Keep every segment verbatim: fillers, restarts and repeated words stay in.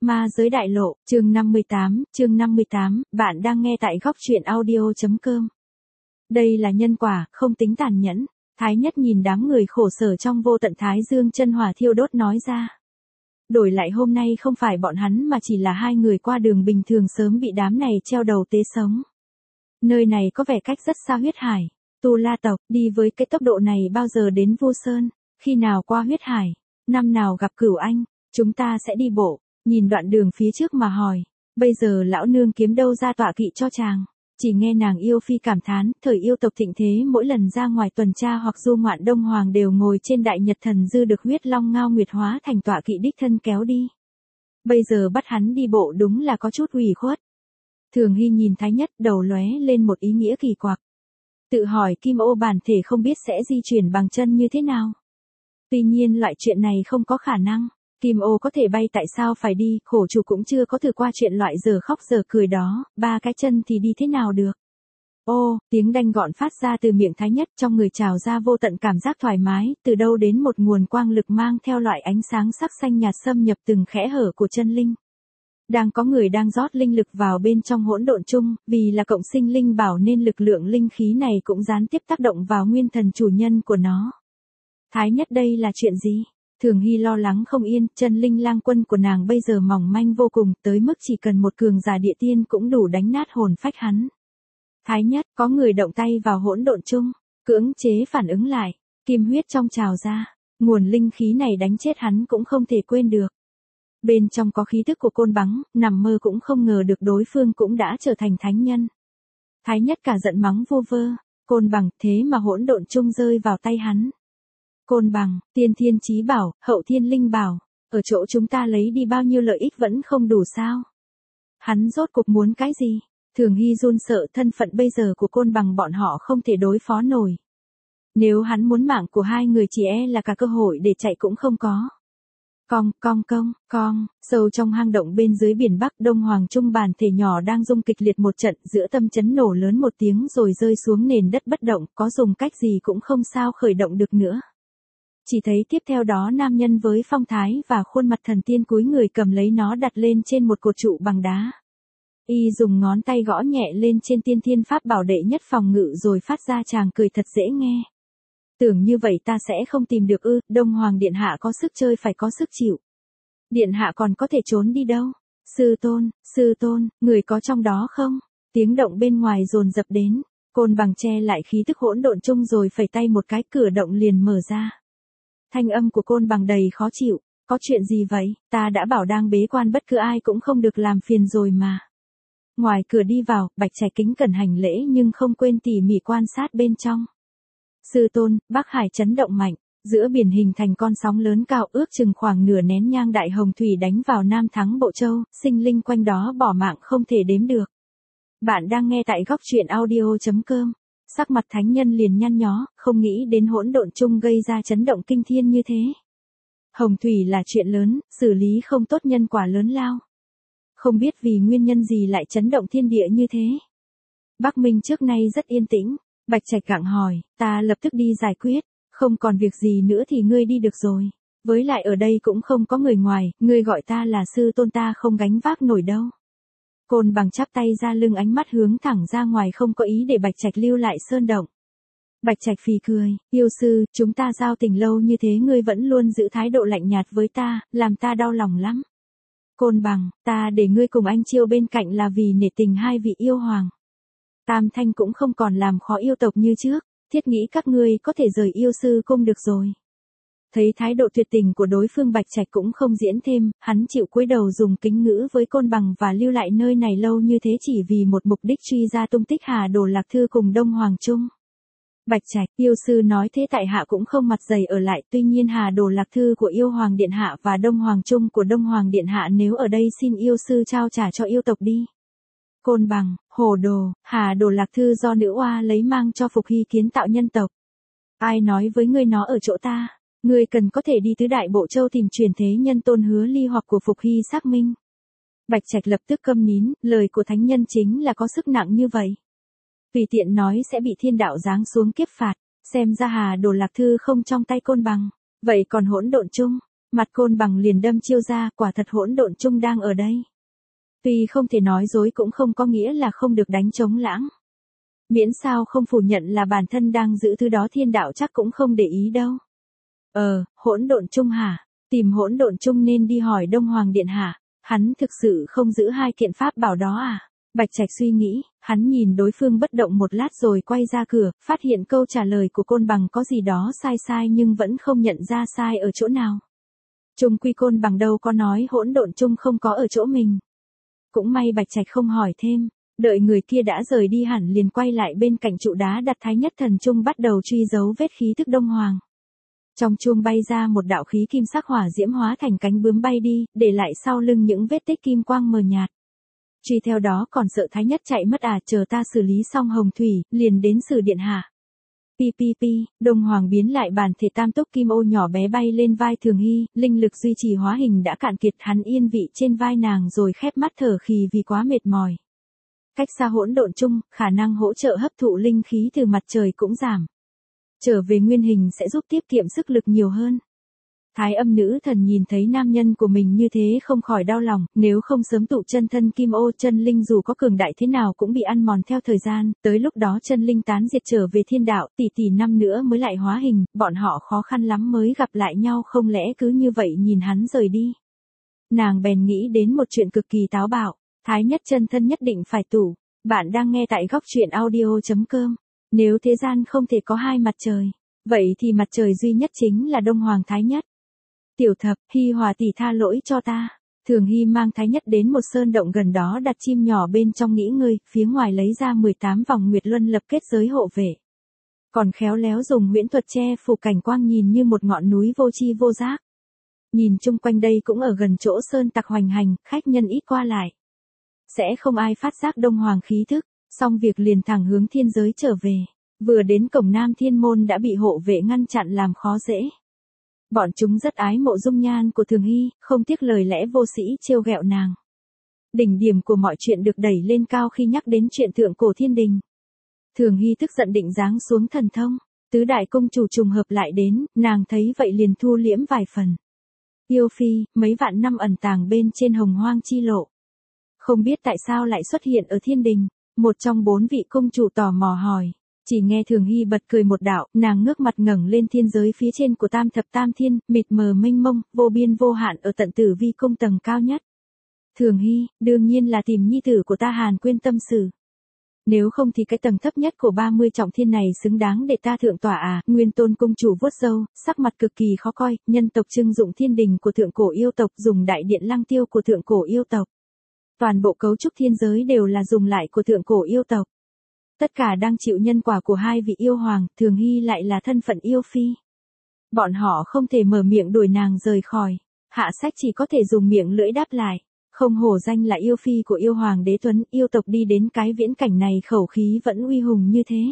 Ma giới đại lộ, chương năm mươi tám, chương năm mươi tám, bạn đang nghe tại góc truyện audio.com. Đây là nhân quả, không tính tàn nhẫn. Thái Nhất nhìn đám người khổ sở trong vô tận thái dương chân hỏa thiêu đốt nói ra. Đổi lại hôm nay không phải bọn hắn mà chỉ là hai người qua đường bình thường sớm bị đám này treo đầu tế sống. Nơi này có vẻ cách rất xa huyết hải. Tu La tộc, đi với cái tốc độ này bao giờ đến Vu Sơn, khi nào qua huyết hải, năm nào gặp Cửu Anh, chúng ta sẽ đi bộ. Nhìn đoạn đường phía trước mà hỏi, bây giờ lão nương kiếm đâu ra tọa kỵ cho chàng. Chỉ nghe nàng yêu phi cảm thán, thời yêu tộc thịnh thế mỗi lần ra ngoài tuần tra hoặc du ngoạn Đông Hoàng đều ngồi trên đại nhật thần dư được huyết long ngao nguyệt hóa thành tọa kỵ đích thân kéo đi. Bây giờ bắt hắn đi bộ đúng là có chút ủy khuất. Thường Hy nhìn Thái Nhất đầu lóe lên một ý nghĩa kỳ quặc. Tự hỏi Kim Ô bản thể không biết sẽ di chuyển bằng chân như thế nào. Tuy nhiên loại chuyện này không có khả năng. Kim Ô có thể bay tại sao phải đi, khổ chủ cũng chưa có thử qua chuyện loại giờ khóc giờ cười đó, ba cái chân thì đi thế nào được. Ô, tiếng đanh gọn phát ra từ miệng Thái Nhất, trong người trào ra vô tận cảm giác thoải mái, từ đâu đến một nguồn quang lực mang theo loại ánh sáng sắc xanh nhạt xâm nhập từng khẽ hở của chân linh. Đang có người đang rót linh lực vào bên trong hỗn độn chung, vì là cộng sinh linh bảo nên lực lượng linh khí này cũng gián tiếp tác động vào nguyên thần chủ nhân của nó. Thái Nhất đây là chuyện gì? Thường Hy lo lắng không yên, chân linh lang quân của nàng bây giờ mỏng manh vô cùng, tới mức chỉ cần một cường giả địa tiên cũng đủ đánh nát hồn phách hắn. Thái Nhất, có người động tay vào hỗn độn chung, cưỡng chế phản ứng lại, kim huyết trong trào ra, nguồn linh khí này đánh chết hắn cũng không thể quên được. Bên trong có khí thức của côn bắn, nằm mơ cũng không ngờ được đối phương cũng đã trở thành thánh nhân. Thái Nhất cả giận mắng vô vơ, côn bằng, thế mà hỗn độn chung rơi vào tay hắn. Côn bằng, tiên thiên chí bảo, hậu thiên linh bảo, ở chỗ chúng ta lấy đi bao nhiêu lợi ích vẫn không đủ sao? Hắn rốt cuộc muốn cái gì? Thường Hy run sợ, thân phận bây giờ của côn bằng bọn họ không thể đối phó nổi. Nếu hắn muốn mạng của hai người chỉ e là cả cơ hội để chạy cũng không có. Cong, cong cong, cong, sâu trong hang động bên dưới biển Bắc Đông Hoàng Trung bản thể nhỏ đang rung kịch liệt một trận, giữa tâm chấn nổ lớn một tiếng rồi rơi xuống nền đất bất động, có dùng cách gì cũng không sao khởi động được nữa. Chỉ thấy tiếp theo đó nam nhân với phong thái và khuôn mặt thần tiên cúi người cầm lấy nó đặt lên trên một cột trụ bằng đá. Y dùng ngón tay gõ nhẹ lên trên tiên thiên pháp bảo đệ nhất phòng ngự rồi phát ra tràng cười thật dễ nghe. Tưởng như vậy ta sẽ không tìm được ư, Đông Hoàng Điện Hạ có sức chơi phải có sức chịu. Điện Hạ còn có thể trốn đi đâu? Sư tôn, sư tôn, người có trong đó không? Tiếng động bên ngoài dồn dập đến, côn bằng che lại khí tức hỗn độn chung rồi phẩy tay một cái cửa động liền mở ra. Thanh âm của côn bằng đầy khó chịu, có chuyện gì vậy, ta đã bảo đang bế quan bất cứ ai cũng không được làm phiền rồi mà. Ngoài cửa đi vào, Bạch Trạch kính cẩn hành lễ nhưng không quên tỉ mỉ quan sát bên trong. Sư tôn, Bắc Hải chấn động mạnh, giữa biển hình thành con sóng lớn cao ước chừng khoảng nửa nén nhang đại hồng thủy đánh vào Nam Thắng Bộ Châu, sinh linh quanh đó bỏ mạng không thể đếm được. Bạn đang nghe tại góc truyện audio.com. Sắc mặt thánh nhân liền nhăn nhó, không nghĩ đến hỗn độn chung gây ra chấn động kinh thiên như thế. Hồng thủy là chuyện lớn, xử lý không tốt nhân quả lớn lao. Không biết vì nguyên nhân gì lại chấn động thiên địa như thế. Bắc Minh trước nay rất yên tĩnh, Bạch Trạch gặng hỏi, ta lập tức đi giải quyết, không còn việc gì nữa thì ngươi đi được rồi. Với lại ở đây cũng không có người ngoài, ngươi gọi ta là sư tôn ta không gánh vác nổi đâu. Côn bằng chắp tay ra lưng ánh mắt hướng thẳng ra ngoài không có ý để Bạch Trạch lưu lại sơn động. Bạch Trạch phì cười, yêu sư, chúng ta giao tình lâu như thế ngươi vẫn luôn giữ thái độ lạnh nhạt với ta, làm ta đau lòng lắm. Côn bằng, ta để ngươi cùng anh Chiêu bên cạnh là vì nể tình hai vị yêu hoàng. Tam Thanh cũng không còn làm khó yêu tộc như trước, thiết nghĩ các ngươi có thể rời yêu sư cung được rồi. Thấy thái độ tuyệt tình của đối phương Bạch Trạch cũng không diễn thêm, hắn chịu cúi đầu dùng kính ngữ với côn bằng và lưu lại nơi này lâu như thế chỉ vì một mục đích truy ra tung tích Hà Đồ Lạc Thư cùng Đông Hoàng Trung. Bạch Trạch, yêu sư nói thế tại hạ cũng không mặt dày ở lại, tuy nhiên Hà Đồ Lạc Thư của yêu hoàng điện hạ và Đông Hoàng Trung của Đông Hoàng điện hạ nếu ở đây xin yêu sư trao trả cho yêu tộc đi. Côn bằng, hồ đồ, Hà Đồ Lạc Thư do nữ oa lấy mang cho Phục Hy kiến tạo nhân tộc. Ai nói với ngươi nó ở chỗ ta? Ngươi cần có thể đi tứ đại bộ châu tìm truyền thế nhân Tôn Hứa Ly hoặc của Phục Hy xác minh. Bạch Trạch lập tức câm nín, lời của thánh nhân chính là có sức nặng như vậy. Tùy tiện nói sẽ bị thiên đạo giáng xuống kiếp phạt, xem ra Hà Đồ Lạc Thư không trong tay côn bằng, vậy còn hỗn độn chung. Mặt Côn Bằng liền đâm chiêu ra, quả thật hỗn độn chung đang ở đây. Tuy không thể nói dối cũng không có nghĩa là không được đánh trống lãng. Miễn sao không phủ nhận là bản thân đang giữ thứ đó thiên đạo chắc cũng không để ý đâu. Ờ, hỗn độn chung hả? Tìm hỗn độn chung nên đi hỏi Đông Hoàng Điện hả? Hắn thực sự không giữ hai kiện pháp bảo đó à? Bạch Trạch suy nghĩ, hắn nhìn đối phương bất động một lát rồi quay ra cửa, phát hiện câu trả lời của Côn Bằng có gì đó sai sai nhưng vẫn không nhận ra sai ở chỗ nào. Chung quy Côn Bằng đâu có nói hỗn độn chung không có ở chỗ mình. Cũng may Bạch Trạch không hỏi thêm, đợi người kia đã rời đi hẳn liền quay lại bên cạnh trụ đá đặt Thái Nhất Thần Chung bắt đầu truy dấu vết khí tức Đông Hoàng. Trong chuông bay ra một đạo khí kim sắc hỏa diễm hóa thành cánh bướm bay đi, để lại sau lưng những vết tích kim quang mờ nhạt. Truy theo đó còn sợ Thái Nhất chạy mất à, chờ ta xử lý xong Hồng Thủy, liền đến xử điện hạ. Pi pi pi, Đông Hoàng biến lại bản thể tam túc kim ô nhỏ bé bay lên vai Thường Hy, linh lực duy trì hóa hình đã cạn kiệt, hắn yên vị trên vai nàng rồi khép mắt thở khì vì quá mệt mỏi. Cách xa hỗn độn chung, khả năng hỗ trợ hấp thụ linh khí từ mặt trời cũng giảm. Trở về nguyên hình sẽ giúp tiết kiệm sức lực nhiều hơn. Thái Âm nữ thần nhìn thấy nam nhân của mình như thế không khỏi đau lòng, nếu không sớm tụ chân thân kim ô chân linh dù có cường đại thế nào cũng bị ăn mòn theo thời gian, tới lúc đó chân linh tán diệt trở về thiên đạo, tỷ tỷ năm nữa mới lại hóa hình, bọn họ khó khăn lắm mới gặp lại nhau, không lẽ cứ như vậy nhìn hắn rời đi. Nàng bèn nghĩ đến một chuyện cực kỳ táo bạo, Thái Nhất chân thân nhất định phải tụ. Bạn đang nghe tại góc truyện audio chấm com. Nếu thế gian không thể có hai mặt trời, vậy thì mặt trời duy nhất chính là Đông Hoàng Thái Nhất. Tiểu Thập, Hi Hòa tỷ tha lỗi cho ta. Thường Hy mang Thái Nhất đến một sơn động gần đó đặt chim nhỏ bên trong nghỉ ngơi, phía ngoài lấy ra mười tám vòng nguyệt luân lập kết giới hộ vệ. Còn khéo léo dùng huyễn thuật che phủ cảnh quang nhìn như một ngọn núi vô tri vô giác. Nhìn chung quanh đây cũng ở gần chỗ sơn tặc hoành hành, khách nhân ít qua lại. Sẽ không ai phát giác Đông Hoàng khí thức, xong việc liền thẳng hướng thiên giới trở về. Vừa đến cổng Nam Thiên Môn đã bị hộ vệ ngăn chặn làm khó dễ. Bọn chúng rất ái mộ dung nhan của Thường Hy, không tiếc lời lẽ vô sĩ trêu ghẹo nàng. Đỉnh điểm của mọi chuyện được đẩy lên cao khi nhắc đến chuyện thượng cổ thiên đình. Thường Hy tức giận định giáng xuống thần thông, tứ đại công chủ trùng hợp lại đến, nàng thấy vậy liền thu liễm vài phần. Yêu phi, mấy vạn năm ẩn tàng bên trên hồng hoang chi lộ. Không biết tại sao lại xuất hiện ở thiên đình, một trong bốn vị công chủ tò mò hỏi. Chỉ nghe Thường Hy bật cười một đạo, nàng ngước mặt ngẩng lên thiên giới phía trên của tam thập tam thiên, mịt mờ mênh mông, vô biên vô hạn ở tận tử vi cung tầng cao nhất. Thường Hy, đương nhiên là tìm nhi tử của ta Hàn Quyên tâm sự. Nếu không thì cái tầng thấp nhất của ba mươi trọng thiên này xứng đáng để ta thượng tỏa à, Nguyên Tôn cung chủ vuốt râu, sắc mặt cực kỳ khó coi, nhân tộc trưng dụng thiên đình của thượng cổ yêu tộc dùng đại điện lăng tiêu của thượng cổ yêu tộc. Toàn bộ cấu trúc thiên giới đều là dùng lại của thượng cổ yêu tộc. Tất cả đang chịu nhân quả của hai vị yêu hoàng, Thường Hy lại là thân phận yêu phi. Bọn họ không thể mở miệng đuổi nàng rời khỏi, hạ sách chỉ có thể dùng miệng lưỡi đáp lại. Không hổ danh là yêu phi của yêu hoàng đế tuấn, yêu tộc đi đến cái viễn cảnh này khẩu khí vẫn uy hùng như thế.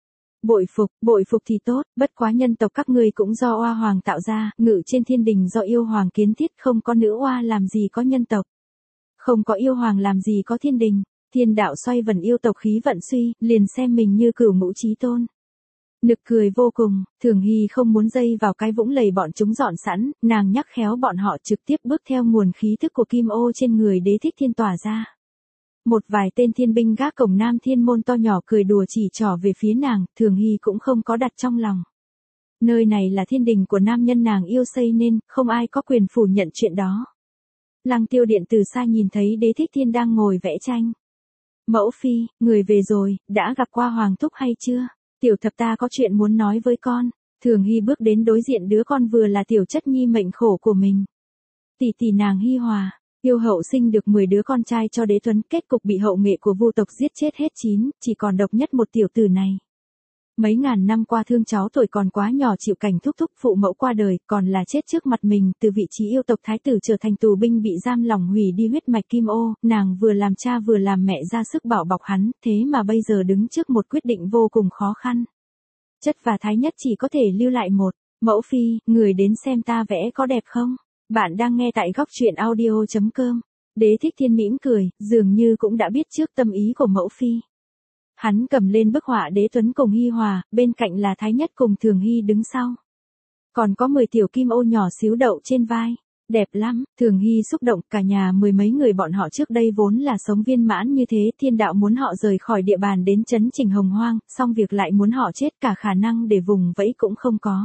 Bội phục, bội phục thì tốt, bất quá nhân tộc các ngươi cũng do oa hoàng tạo ra, ngự trên thiên đình do yêu hoàng kiến thiết, không có nữ oa làm gì có nhân tộc. Không có yêu hoàng làm gì có thiên đình. Thiên đạo xoay vần yêu tộc khí vận suy, liền xem mình như cửu ngũ chí tôn. Nực cười vô cùng, Thường Hy không muốn dây vào cái vũng lầy bọn chúng dọn sẵn, nàng nhắc khéo bọn họ trực tiếp bước theo nguồn khí thức của kim ô trên người đế thích thiên tỏa ra. Một vài tên thiên binh gác cổng Nam Thiên Môn to nhỏ cười đùa chỉ trỏ về phía nàng, Thường Hy cũng không có đặt trong lòng. Nơi này là thiên đình của nam nhân nàng yêu xây nên, không ai có quyền phủ nhận chuyện đó. Lăng Tiêu Điện từ xa nhìn thấy đế thích thiên đang ngồi vẽ tranh. Mẫu phi, người về rồi, đã gặp qua Hoàng thúc hay chưa? Tiểu Thập ta có chuyện muốn nói với con. Thường Hy bước đến đối diện đứa con vừa là tiểu chất nhi mệnh khổ của mình. Tỷ tỷ nàng Hy Hòa, yêu hậu sinh được mười đứa con trai cho đế tuấn, kết cục bị hậu nghệ của Vu tộc giết chết hết chín, chỉ còn độc nhất một tiểu tử này. Mấy ngàn năm qua thương cháu tuổi còn quá nhỏ chịu cảnh thúc thúc phụ mẫu qua đời, còn là chết trước mặt mình, từ vị trí yêu tộc thái tử trở thành tù binh bị giam lỏng hủy đi huyết mạch kim ô, nàng vừa làm cha vừa làm mẹ ra sức bảo bọc hắn, thế mà bây giờ đứng trước một quyết định vô cùng khó khăn. Chất và Thái Nhất chỉ có thể lưu lại một. Mẫu phi, người đến xem ta vẽ có đẹp không? Bạn đang nghe tại góc truyện audio chấm com. Đế thích thiên mỉm cười, dường như cũng đã biết trước tâm ý của mẫu phi. Hắn cầm lên bức họa đế tuấn cùng Hy Hòa, bên cạnh là Thái Nhất cùng Thường Hy đứng sau. Còn có mười tiểu kim ô nhỏ xíu đậu trên vai. Đẹp lắm, Thường Hy xúc động, cả nhà mười mấy người bọn họ trước đây vốn là sống viên mãn như thế, thiên đạo muốn họ rời khỏi địa bàn đến trấn Trình Hồng Hoang, xong việc lại muốn họ chết, cả khả năng để vùng vẫy cũng không có.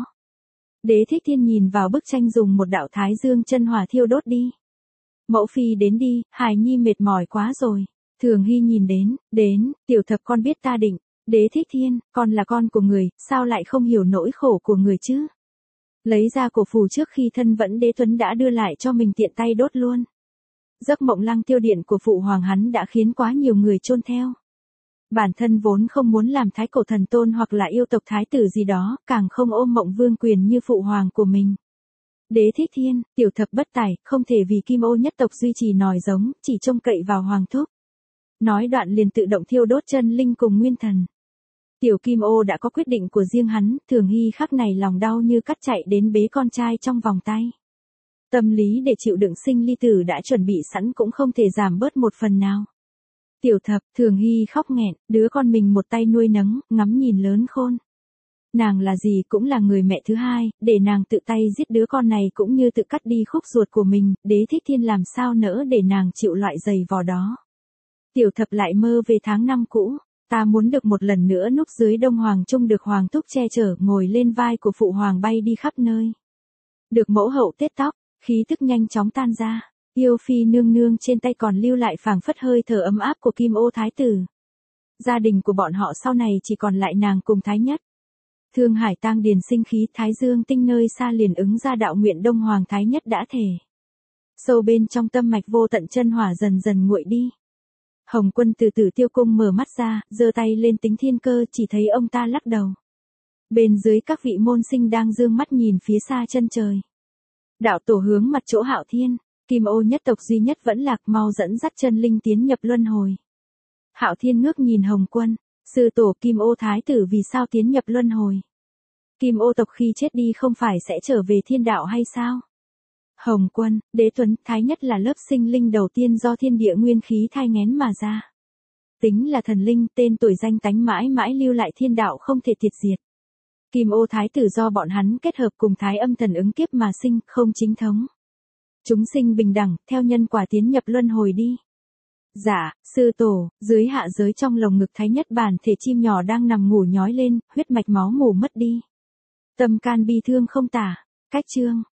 Đế Thích Thiên nhìn vào bức tranh dùng một đạo thái dương chân hỏa thiêu đốt đi. Mẫu phi đến đi, hài nhi mệt mỏi quá rồi. Thường Hy nhìn đến, đến, tiểu thập con biết ta định. Đế Thích Thiên, con là con của người, sao lại không hiểu nỗi khổ của người chứ? Lấy ra cổ phù trước khi thân vẫn đế tuấn đã đưa lại cho mình tiện tay đốt luôn. Giấc mộng lăng tiêu điện của phụ hoàng hắn đã khiến quá nhiều người chôn theo. Bản thân vốn không muốn làm thái cổ thần tôn hoặc là yêu tộc thái tử gì đó, càng không ôm mộng vương quyền như phụ hoàng của mình. Đế Thích Thiên, tiểu thập bất tài, không thể vì kim ô nhất tộc duy trì nòi giống, chỉ trông cậy vào hoàng thúc. Nói đoạn liền tự động thiêu đốt chân linh cùng nguyên thần. Tiểu kim ô đã có quyết định của riêng hắn, Thường Hy khắc này lòng đau như cắt chạy đến bế con trai trong vòng tay. Tâm lý để chịu đựng sinh ly tử đã chuẩn bị sẵn cũng không thể giảm bớt một phần nào. Tiểu thập, Thường Hy khóc nghẹn, đứa con mình một tay nuôi nấng, ngắm nhìn lớn khôn. Nàng là gì cũng là người mẹ thứ hai, để nàng tự tay giết đứa con này cũng như tự cắt đi khúc ruột của mình, Đế Thích Thiên làm sao nỡ để nàng chịu loại giày vò đó. Tiểu thập lại mơ về tháng năm cũ. Ta muốn được một lần nữa núp dưới Đông Hoàng Trung, được Hoàng thúc che chở, ngồi lên vai của phụ hoàng bay đi khắp nơi. Được mẫu hậu tết tóc, khí tức nhanh chóng tan ra, yêu phi nương nương trên tay còn lưu lại phảng phất hơi thở ấm áp của kim ô thái tử. Gia đình của bọn họ sau này chỉ còn lại nàng cùng Thái Nhất. Thương Hải tang điền sinh khí, Thái Dương tinh nơi xa liền ứng ra đạo nguyện Đông Hoàng Thái Nhất đã thể. Sâu bên trong tâm mạch vô tận chân hỏa dần dần nguội đi. Hồng Quân từ từ tiêu cung mở mắt ra, giơ tay lên tính thiên cơ, chỉ thấy ông ta lắc đầu. Bên dưới các vị môn sinh đang dương mắt nhìn phía xa chân trời. Đạo tổ hướng mặt chỗ Hạo Thiên, kim ô nhất tộc duy nhất vẫn lạc, mau dẫn dắt chân linh tiến nhập luân hồi. Hạo Thiên ngước nhìn Hồng Quân, sư tổ kim ô thái tử vì sao tiến nhập luân hồi? Kim ô tộc khi chết đi không phải sẽ trở về thiên đạo hay sao? Hồng Quân, Đế Tuấn, Thái Nhất là lớp sinh linh đầu tiên do thiên địa nguyên khí thai nghén mà ra. Tính là thần linh, tên tuổi danh tánh mãi mãi lưu lại thiên đạo không thể tiệt diệt. Kim ô thái tử do bọn hắn kết hợp cùng Thái âm thần ứng kiếp mà sinh, không chính thống. Chúng sinh bình đẳng, theo nhân quả tiến nhập luân hồi đi. Dạ, sư tổ, dưới hạ giới trong lồng ngực Thái Nhất bản thể chim nhỏ đang nằm ngủ nhói lên, huyết mạch máu mủ mất đi. Tâm can bi thương không tả, cách chương.